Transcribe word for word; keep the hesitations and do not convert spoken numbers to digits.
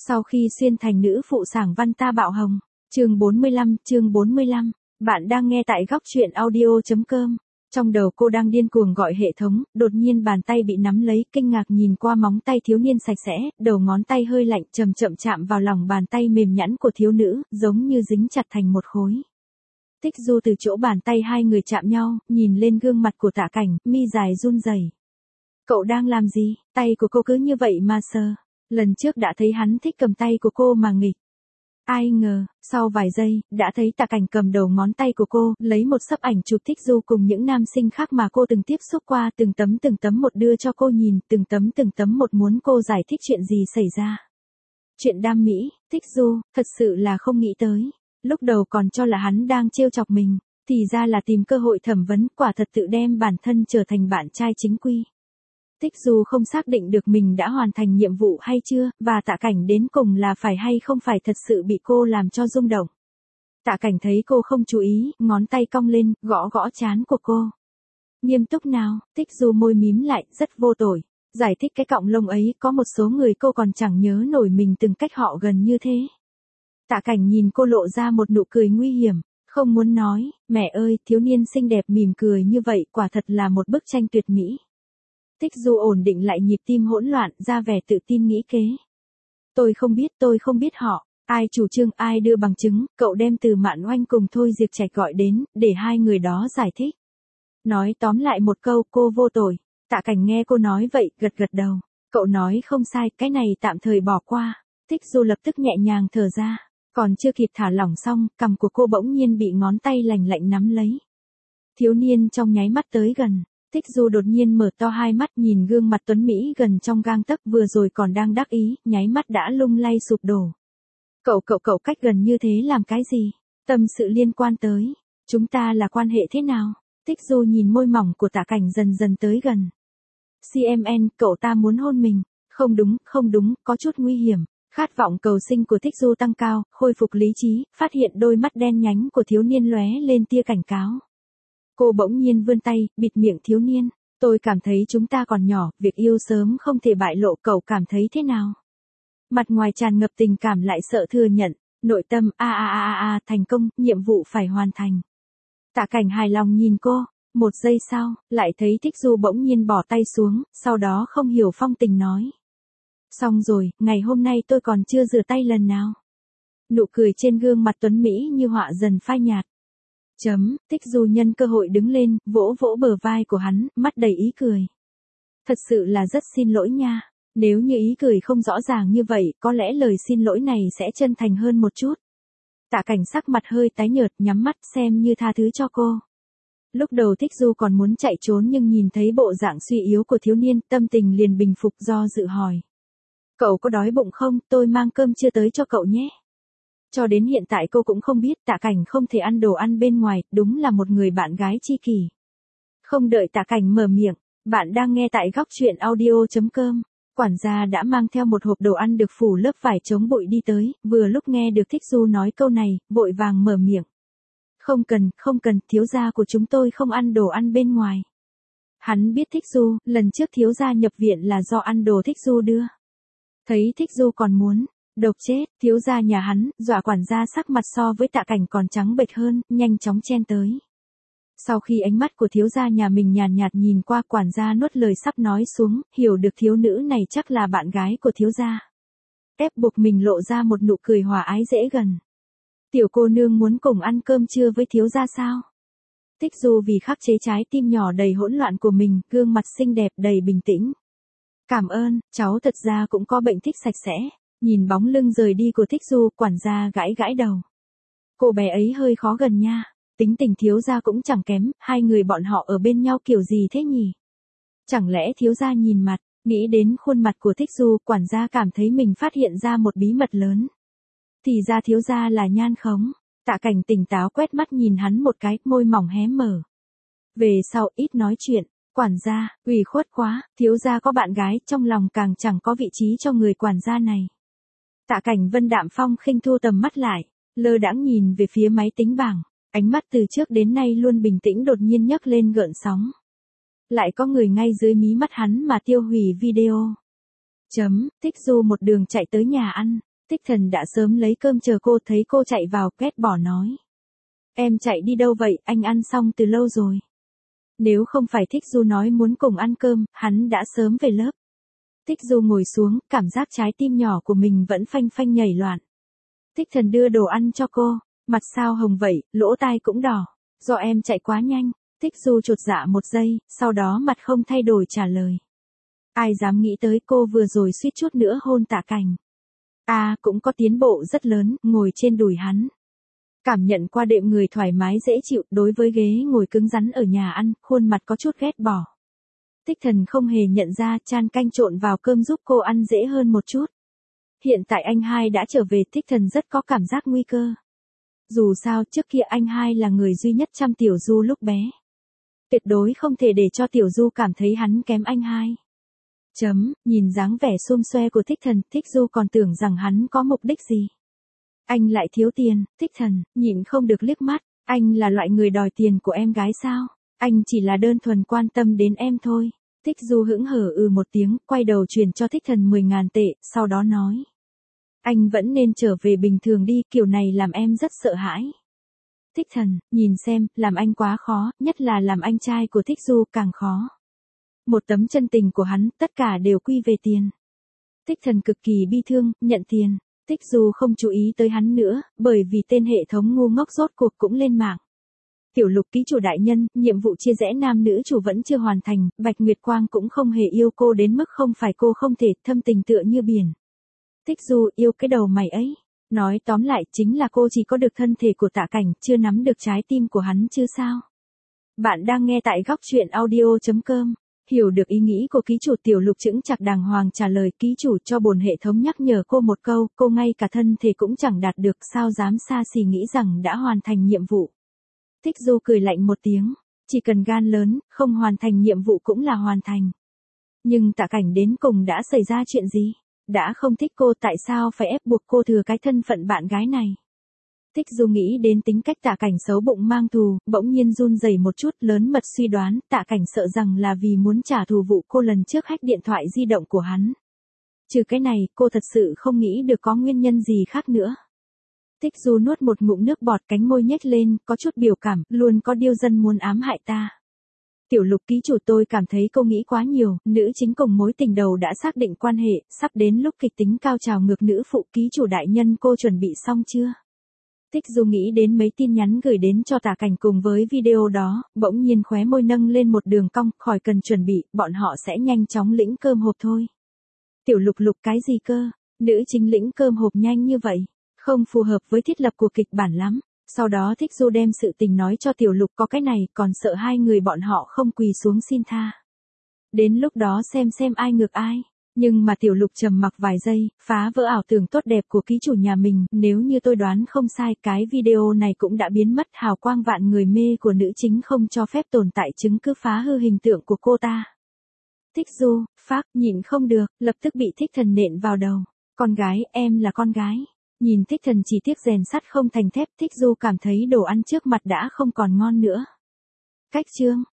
Sau khi xuyên thành nữ phụ sảng văn ta bạo hồng. Chương bốn mươi lăm, chương bốn mươi lăm. Bạn đang nghe tại góc truyện audio chấm com. Trong đầu cô đang điên cuồng gọi hệ thống, đột nhiên bàn tay bị nắm lấy, kinh ngạc nhìn qua móng tay thiếu niên sạch sẽ, đầu ngón tay hơi lạnh chậm chậm chạm vào lòng bàn tay mềm nhẵn của thiếu nữ, giống như dính chặt thành một khối. Tích Du từ chỗ bàn tay hai người chạm nhau, nhìn lên gương mặt của Tạ Cảnh, mi dài run rẩy. Cậu đang làm gì? Tay của cô cứ như vậy mà sờ. Lần trước đã thấy hắn thích cầm tay của cô mà nghịch. Ai ngờ, sau vài giây, đã thấy Tạ Cảnh cầm đầu ngón tay của cô, lấy một sấp ảnh chụp Tích Du cùng những nam sinh khác mà cô từng tiếp xúc qua, từng tấm từng tấm một đưa cho cô nhìn, từng tấm từng tấm một muốn cô giải thích chuyện gì xảy ra. Chuyện đam mỹ, Tích Du, thật sự là không nghĩ tới. Lúc đầu còn cho là hắn đang trêu chọc mình, thì ra là tìm cơ hội thẩm vấn, quả thật tự đem bản thân trở thành bạn trai chính quy. Tích Du không xác định được mình đã hoàn thành nhiệm vụ hay chưa, và Tạ Cảnh đến cùng là phải hay không phải thật sự bị cô làm cho rung động. Tạ Cảnh thấy cô không chú ý, ngón tay cong lên, gõ gõ trán của cô. Nghiêm túc nào, Tích Du môi mím lại, rất vô tội. Giải thích cái cọng lông ấy, có một số người cô còn chẳng nhớ nổi mình từng cách họ gần như thế. Tạ Cảnh nhìn cô lộ ra một nụ cười nguy hiểm, không muốn nói, mẹ ơi, thiếu niên xinh đẹp mỉm cười như vậy quả thật là một bức tranh tuyệt mỹ. Tích Du ổn định lại nhịp tim hỗn loạn, ra vẻ tự tin nghĩ kế. Tôi không biết, tôi không biết họ, ai chủ trương, ai đưa bằng chứng, cậu đem Từ Mạn Oanh cùng Thôi Diệp Trạch gọi đến, để hai người đó giải thích. Nói tóm lại một câu, cô vô tội. Tạ Cảnh nghe cô nói vậy, gật gật đầu. Cậu nói không sai, cái này tạm thời bỏ qua. Tích Du lập tức nhẹ nhàng thở ra. Còn chưa kịp thả lỏng xong, cằm của cô bỗng nhiên bị ngón tay lành lạnh nắm lấy. Thiếu niên trong nháy mắt tới gần. Tích Du đột nhiên mở to hai mắt nhìn gương mặt tuấn Mỹ gần trong gang tấc vừa rồi còn đang đắc ý, nháy mắt đã lung lay sụp đổ. Cậu cậu cậu cách gần như thế làm cái gì? Tâm sự liên quan tới. Chúng ta là quan hệ thế nào? Tích Du nhìn môi mỏng của Tạ Cảnh dần dần tới gần. xê em en, cậu ta muốn hôn mình. Không đúng, không đúng, có chút nguy hiểm. Khát vọng cầu sinh của Tích Du tăng cao, khôi phục lý trí, phát hiện đôi mắt đen nhánh của thiếu niên lóe lên tia cảnh cáo. Cô bỗng nhiên vươn tay, bịt miệng thiếu niên. Tôi cảm thấy chúng ta còn nhỏ, việc yêu sớm không thể bại lộ, cậu cảm thấy thế nào? Mặt ngoài tràn ngập tình cảm lại sợ thừa nhận, nội tâm a a a a a thành công, nhiệm vụ phải hoàn thành. Tạ Cảnh hài lòng nhìn cô, một giây sau, lại thấy Tích Du bỗng nhiên bỏ tay xuống, sau đó không hiểu phong tình nói. Xong rồi, ngày hôm nay tôi còn chưa rửa tay lần nào. Nụ cười trên gương mặt tuấn Mỹ như họa dần phai nhạt. Chấm, Tích Du nhân cơ hội đứng lên, vỗ vỗ bờ vai của hắn, mắt đầy ý cười. Thật sự là rất xin lỗi nha. Nếu như ý cười không rõ ràng như vậy, có lẽ lời xin lỗi này sẽ chân thành hơn một chút. Tạ Cảnh sắc mặt hơi tái nhợt, nhắm mắt xem như tha thứ cho cô. Lúc đầu Tích Du còn muốn chạy trốn nhưng nhìn thấy bộ dạng suy yếu của thiếu niên, tâm tình liền bình phục do dự hỏi. Cậu có đói bụng không, tôi mang cơm trưa tới cho cậu nhé. Cho đến hiện tại cô cũng không biết Tạ Cảnh không thể ăn đồ ăn bên ngoài, đúng là một người bạn gái tri kỷ. Không đợi Tạ Cảnh mở miệng, bạn đang nghe tại góc truyện audio chấm com. Quản gia đã mang theo một hộp đồ ăn được phủ lớp vải chống bụi đi tới, vừa lúc nghe được Tích Du nói câu này, vội vàng mở miệng. Không cần, không cần, thiếu gia của chúng tôi không ăn đồ ăn bên ngoài. Hắn biết Tích Du, lần trước thiếu gia nhập viện là do ăn đồ Tích Du đưa. Thấy Tích Du còn muốn độc chết, thiếu gia nhà hắn, dọa quản gia sắc mặt so với Tạ Cảnh còn trắng bệch hơn, nhanh chóng chen tới. Sau khi ánh mắt của thiếu gia nhà mình nhàn nhạt, nhạt nhìn qua, quản gia nuốt lời sắp nói xuống, hiểu được thiếu nữ này chắc là bạn gái của thiếu gia. Ép buộc mình lộ ra một nụ cười hòa ái dễ gần. Tiểu cô nương muốn cùng ăn cơm trưa với thiếu gia sao? Tích Du vì khắc chế trái tim nhỏ đầy hỗn loạn của mình, gương mặt xinh đẹp đầy bình tĩnh. Cảm ơn, cháu thật ra cũng có bệnh thích sạch sẽ. Nhìn bóng lưng rời đi của Tích Du, quản gia gãi gãi đầu. Cô bé ấy hơi khó gần nha, tính tình thiếu gia cũng chẳng kém, hai người bọn họ ở bên nhau kiểu gì thế nhỉ? Chẳng lẽ thiếu gia nhìn mặt, nghĩ đến khuôn mặt của Tích Du, quản gia cảm thấy mình phát hiện ra một bí mật lớn. Thì ra thiếu gia là nhan khống. Tạ Cảnh tỉnh táo quét mắt nhìn hắn một cái, môi mỏng hé mở. Về sau ít nói chuyện. Quản gia, ủy khuất quá, thiếu gia có bạn gái, trong lòng càng chẳng có vị trí cho người quản gia này. Tạ Cảnh vân đạm phong khinh thu tầm mắt lại, lơ đãng nhìn về phía máy tính bảng, ánh mắt từ trước đến nay luôn bình tĩnh đột nhiên nhấc lên gợn sóng. Lại có người ngay dưới mí mắt hắn mà tiêu hủy video. Chấm, Tích Du một đường chạy tới nhà ăn, Thích Thần đã sớm lấy cơm chờ cô, thấy cô chạy vào, ghét bỏ nói. Em chạy đi đâu vậy, anh ăn xong từ lâu rồi. Nếu không phải Thích Du nói muốn cùng ăn cơm, hắn đã sớm về lớp. Thích Du ngồi xuống, cảm giác trái tim nhỏ của mình vẫn phanh phanh nhảy loạn. Thích Thần đưa đồ ăn cho cô, mặt sao hồng vậy, lỗ tai cũng đỏ. Do em chạy quá nhanh. Thích Du chột dạ một giây, sau đó mặt không thay đổi trả lời. Ai dám nghĩ tới cô vừa rồi suýt chút nữa hôn Tạ Cảnh. À, cũng có tiến bộ rất lớn, ngồi trên đùi hắn. Cảm nhận qua đệm người thoải mái dễ chịu, đối với ghế ngồi cứng rắn ở nhà ăn, khuôn mặt có chút ghét bỏ. Thích Thần không hề nhận ra, chan canh trộn vào cơm giúp cô ăn dễ hơn một chút. Hiện tại anh hai đã trở về, Thích Thần rất có cảm giác nguy cơ. Dù sao, trước kia anh hai là người duy nhất chăm Tiểu Du lúc bé. Tuyệt đối không thể để cho Tiểu Du cảm thấy hắn kém anh hai. Chấm, nhìn dáng vẻ xum xoe của Thích Thần, Thích Du còn tưởng rằng hắn có mục đích gì. Anh lại thiếu tiền, Thích Thần, nhịn không được liếc mắt, anh là loại người đòi tiền của em gái sao? Anh chỉ là đơn thuần quan tâm đến em thôi. Thích Du hững hờ ừ một tiếng, quay đầu chuyển cho Thích Thần mười ngàn tệ, sau đó nói. Anh vẫn nên trở về bình thường đi, kiểu này làm em rất sợ hãi. Thích Thần, nhìn xem, làm anh quá khó, nhất là làm anh trai của Thích Du càng khó. Một tấm chân tình của hắn, tất cả đều quy về tiền. Thích Thần cực kỳ bi thương, nhận tiền. Thích Du không chú ý tới hắn nữa, bởi vì tên hệ thống ngu ngốc rốt cuộc cũng lên mạng. Tiểu Lục ký chủ đại nhân, nhiệm vụ chia rẽ nam nữ chủ vẫn chưa hoàn thành, Bạch Nguyệt Quang cũng không hề yêu cô đến mức không phải cô không thể, thâm tình tựa như biển. Thích Du yêu cái đầu mày ấy. Nói tóm lại chính là cô chỉ có được thân thể của Tạ Cảnh, chưa nắm được trái tim của hắn chứ sao. Bạn đang nghe tại góc truyện audio chấm com. Hiểu được ý nghĩ của ký chủ, Tiểu Lục chững chạc đàng hoàng trả lời, ký chủ cho bổn hệ thống nhắc nhở cô một câu, cô ngay cả thân thể cũng chẳng đạt được, sao dám xa xỉ nghĩ rằng đã hoàn thành nhiệm vụ. Thích Du cười lạnh một tiếng, chỉ cần gan lớn, không hoàn thành nhiệm vụ cũng là hoàn thành. Nhưng Tạ Cảnh đến cùng đã xảy ra chuyện gì? Đã không thích cô, tại sao phải ép buộc cô thừa cái thân phận bạn gái này? Thích Du nghĩ đến tính cách Tạ Cảnh xấu bụng mang thù, bỗng nhiên run rẩy một chút, lớn mật suy đoán, Tạ Cảnh sợ rằng là vì muốn trả thù vụ cô lần trước hack điện thoại di động của hắn. Trừ cái này, cô thật sự không nghĩ được có nguyên nhân gì khác nữa. Thích Du nuốt một ngụm nước bọt, cánh môi nhếch lên, có chút biểu cảm, luôn có điêu dân muốn ám hại ta. Tiểu Lục ký chủ, tôi cảm thấy cô nghĩ quá nhiều, nữ chính cùng mối tình đầu đã xác định quan hệ, sắp đến lúc kịch tính cao trào ngược nữ phụ, ký chủ đại nhân, cô chuẩn bị xong chưa? Thích Du nghĩ đến mấy tin nhắn gửi đến cho Tạ Cảnh cùng với video đó, bỗng nhiên khóe môi nâng lên một đường cong, khỏi cần chuẩn bị, bọn họ sẽ nhanh chóng lĩnh cơm hộp thôi. Tiểu Lục Lục cái gì cơ? Nữ chính lĩnh cơm hộp nhanh như vậy, không phù hợp với thiết lập của kịch bản lắm. Sau đó Thích Du đem sự tình nói cho Tiểu Lục, có cái này, còn sợ hai người bọn họ không quỳ xuống xin tha. Đến lúc đó xem xem ai ngược ai. Nhưng mà Tiểu Lục trầm mặc vài giây, phá vỡ ảo tưởng tốt đẹp của ký chủ nhà mình, nếu như tôi đoán không sai, cái video này cũng đã biến mất, hào quang vạn người mê của nữ chính không cho phép tồn tại chứng cứ phá hư hình tượng của cô ta. Thích Du, phác, nhịn không được, lập tức bị Thích Thần nện vào đầu. Con gái, em là con gái. Nhìn Thích Thần chỉ tiếc rèn sắt không thành thép, Thích Du cảm thấy đồ ăn trước mặt đã không còn ngon nữa. Cách chương.